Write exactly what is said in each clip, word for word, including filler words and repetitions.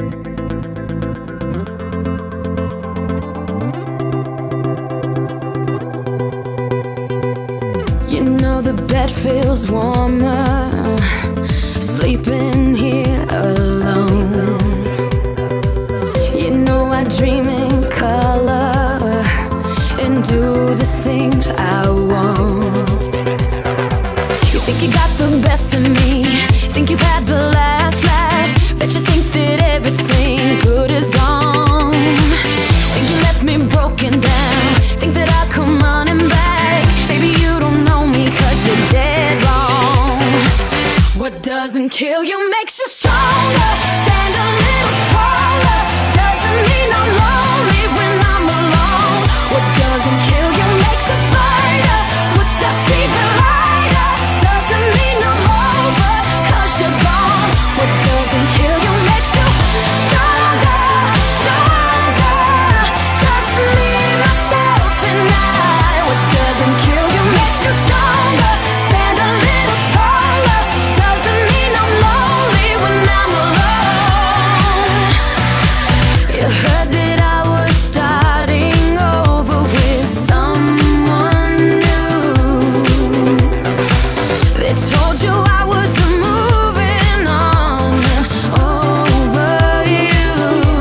You know the bed feels warmer, sleeping here alone. You know I dream in color and do the things I want. You think you got the best of me, think you've had the last laugh, bet you think that everything good is gone. Think you left me broken down, think that I'll come running back. Baby, you don't know me 'cause you're dead wrong. What doesn't kill you makes you stronger. Stand a little taller. Doesn't mean I'm lonely when I'm alone. What doesn't kill you makes a fighter. Footsteps even lighter. Doesn't mean I'm over 'cause you're gone. What doesn't kill you makes you stronger, stronger. Just me, myself, and I. What doesn't kill you makes you stronger. Stand a little taller. Doesn't mean I'm lonely when I'm alone. You heard that I was starting over with someone new. They told you I was moving on over you.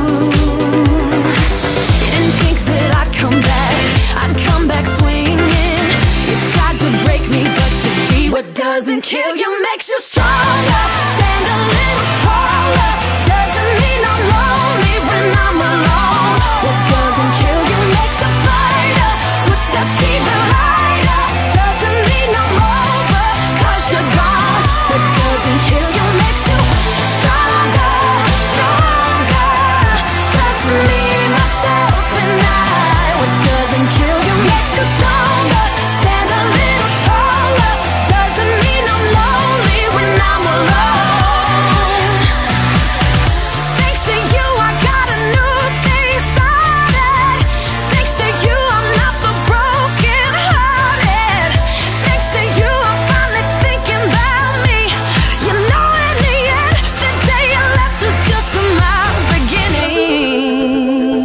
You didn't think that I'd come back, I'd come back swinging. You tried to break me, but you see what doesn't kill you makes you stronger. Stand a little taller. Doesn't mean I'm lonely when I'm alone. What doesn't kill you makes a fighter. Footsteps even lighter. Doesn't mean I'm over 'cause you're gone. What doesn't kill you makes you stronger, stronger. Just me, myself, and I. What doesn't kill you makes you stronger. Stand a little taller. Doesn't mean I'm lonely when I'm alone. Thanks to you, I got a new thing started. Thanks to you, I'm not the broken hearted. Thanks to you, I'm finally thinking about me. You know, in the end, the day you left was just my beginning.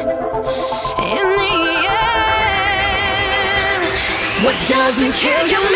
In the end, what doesn't kill you